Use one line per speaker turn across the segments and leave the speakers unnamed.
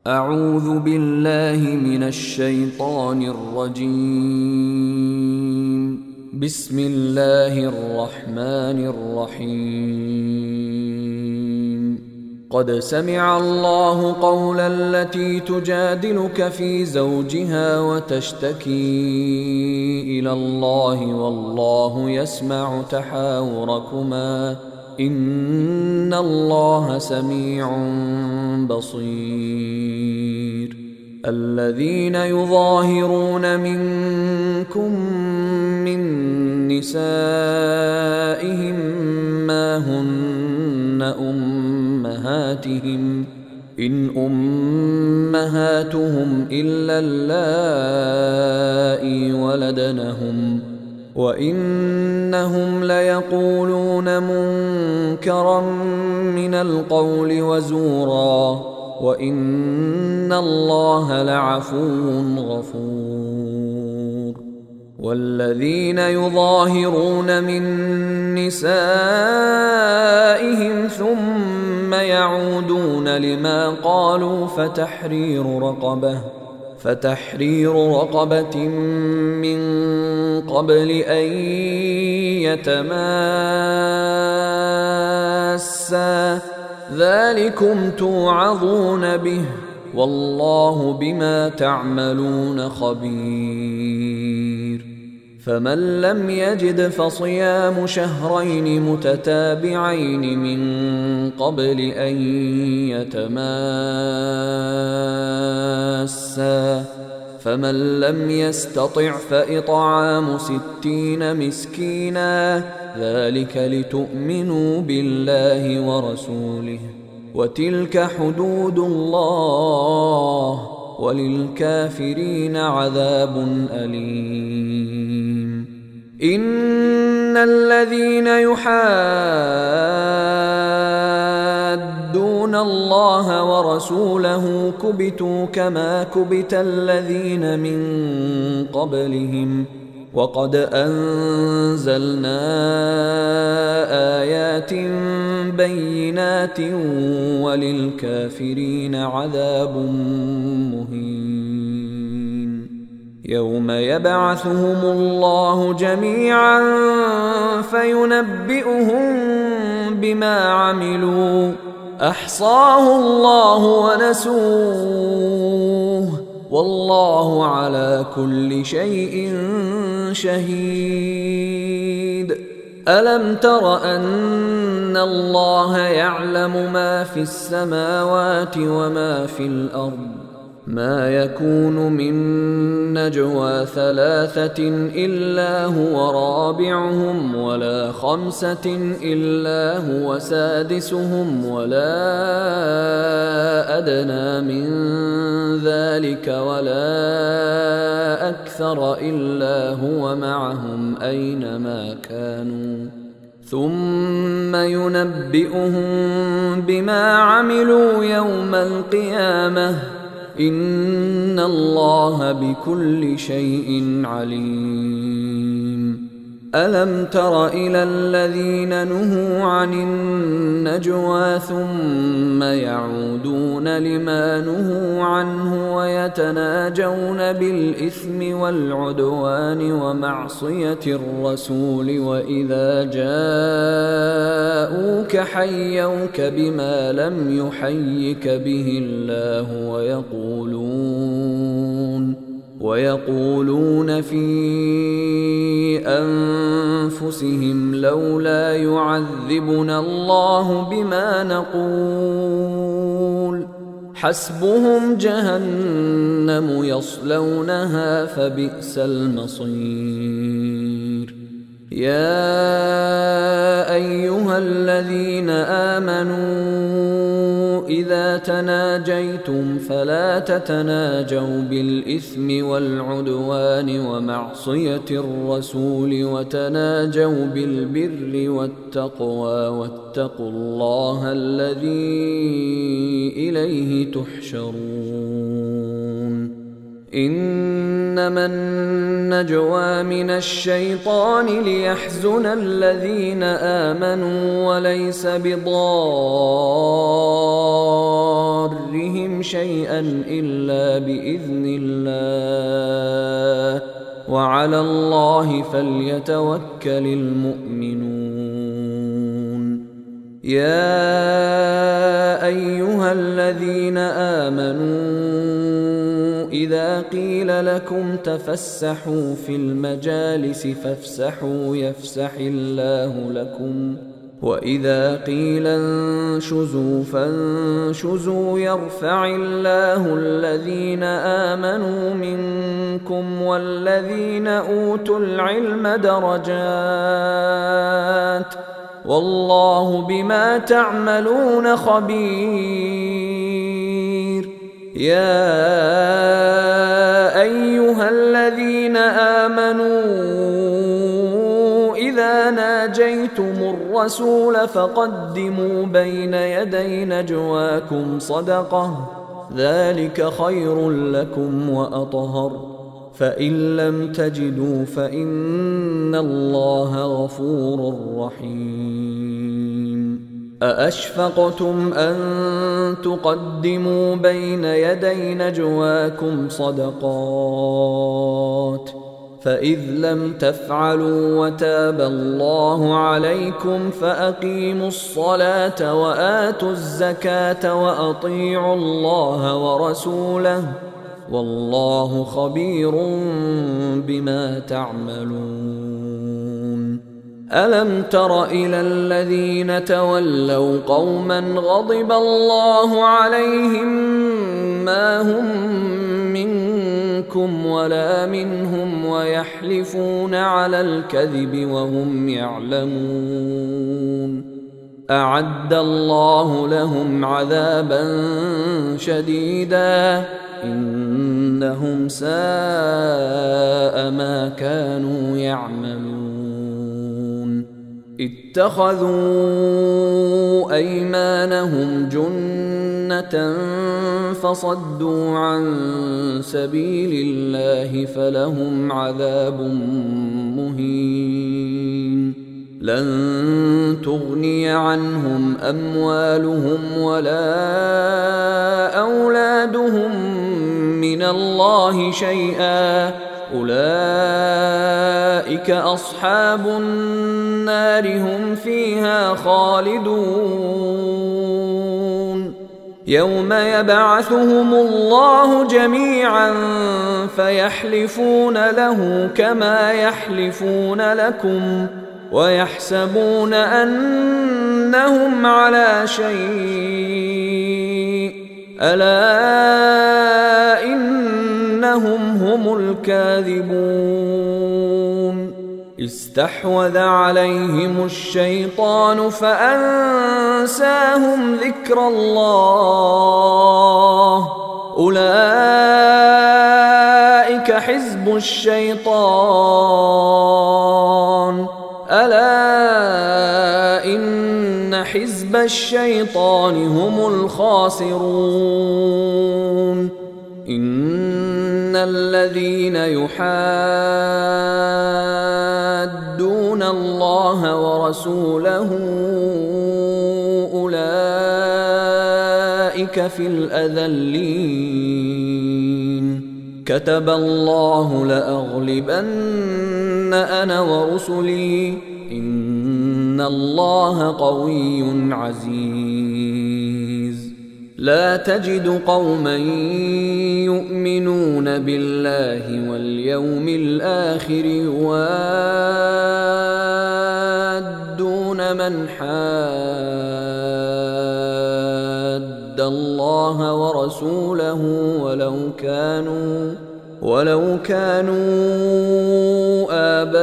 أعوذ بالله من الشيطان الرجيم. بسم الله الرحمن الرحيم. قد سمع الله قول التي تجادلك في زوجها وتشتكي إلى الله والله يسمع تحاوركما إن الله سميع بصير. الذين يظاهرون منكم من نسائهم ما هن أمهاتهم إن أمهاتهم إلا اللائي ولدنهم وإنهم ليقولون منكرا من القول وزورا وإن الله لعفو غفور. والذين يظاهرون من نسائهم ثم يعودون لما قالوا فتحرير رقبة من قبل أن يتماسا ذلكم توعظون به والله بما تعملون خبير. فمن لم يجد فصيام شهرين متتابعين من قبل أن يتماسا فمن لم يستطع فإطعام 60 مسكينا ذلك لتؤمنوا بالله ورسوله وتلك حدود الله وللكافرين عذاب أليم. إن الذين يحادون الله ورسوله كبتوا كما كبت الذين من قبلهم وقد أنزلنا آيات بينات وللكافرين عذاب مهين. يوم يبعثهم الله جميعا فينبئهم بما عملوا أحصاه الله ونسوه والله على كل شيء شهيد. ألم تر أن الله يعلم ما في السماوات وما في الأرض ما يكون من نجوى 3 إلا هو رابعهم ولا 5 إلا هو سادسهم ولا أدنى من ذلك ولا أكثر إلا هو معهم أينما كانوا ثم ينبئهم بما عملوا يوم القيامة إن الله بكل شيء عليم. ألم تر إلى الذين نهوا عن النجوى ثم يعودون لما نهوا عنه ويتناجون بالإثم والعدوان ومعصية الرسول وإذا جاءوك حيوك بما لم يحيك به الله ويقولون في أنفسهم لولا يعذبنا الله بما نقول حسبهم جهنم يصلونها فبئس المصير. يا أيها الذين آمنوا إذا تناجيتم فلا تتناجوا بالإثم والعدوان ومعصية الرسول وتناجوا بالبر والتقوى واتقوا الله الذي إليه تحشرون. إنما النجوى من الشيطان ليحزن الذين آمنوا وليس بضارهم شيئا إلا بإذن الله وعلى الله فليتوكل المؤمنون. يا أيها الذين آمنوا إذا قيل لكم تفسحوا في المجالس فافسحوا يفسح الله لكم وإذا قيل انشزوا فانشزوا يرفع الله الذين آمنوا منكم والذين أوتوا العلم درجات والله بما تعملون خبير. يا أيها الذين آمنوا إذا ناجيتم الرسول فقدموا بين يدي نجواكم صدقة ذلك خير لكم وأطهر فإن لم تجدوا فإن الله غفور رحيم. أأشفقتم أن تقدموا بين يدي نجواكم صدقات فإذ لم تفعلوا وتاب الله عليكم فأقيموا الصلاة وآتوا الزكاة وأطيعوا الله ورسوله والله خبير بما تعملون. ألم تر إلى الذين تولوا قوما غضب الله عليهم ما هم منكم ولا منهم ويحلفون على الكذب وهم يعلمون أعد الله لهم عذابا شديدا إنهم ساء ما كانوا يعملون. اتخذوا أيمانهم جنة فصدوا عن سبيل الله فلهم عذاب مهين. لن تغني عنهم أموالهم ولا أولادهم من الله شيئا أولئك أصحاب النار هم فيها خالدون. يوم يبعثهم الله جميعا فيحلفون له كما يحلفون لكم ويحسبون أنهم على شيء ألا إنهم هم الكاذبون. استحوذ عليهم الشيطان فأنساهم ذكر الله أولئك حزب الشيطان ألا إن حزب الشيطان هم الخاسرون. إن الذين يحادون الله ورسوله أولئك في الأذلين. كتب الله لأغلبن أنا ورسلي إن الله قوي عزيز. لا تجد قوما يؤمنون بالله واليوم الآخر يوادون من حاد الله ورسوله ولو كانوا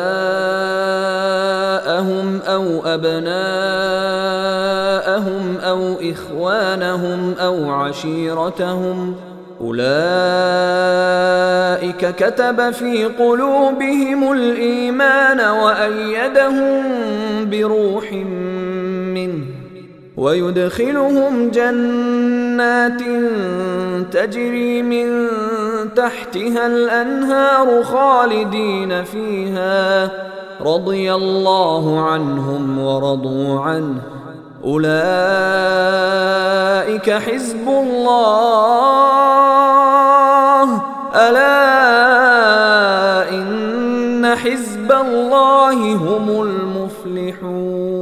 آباءهم أو أبناءهم أو إخوانهم أو عشيرتهم أولئك كتب في قلوبهم الإيمان وأيدهم بروح منه ويدخلهم جنات تجري من تحتها الأنهار خالدين فيها رضي الله عنهم ورضوا عنه أولئك حزب الله ألا إن حزب الله هم المفلحون.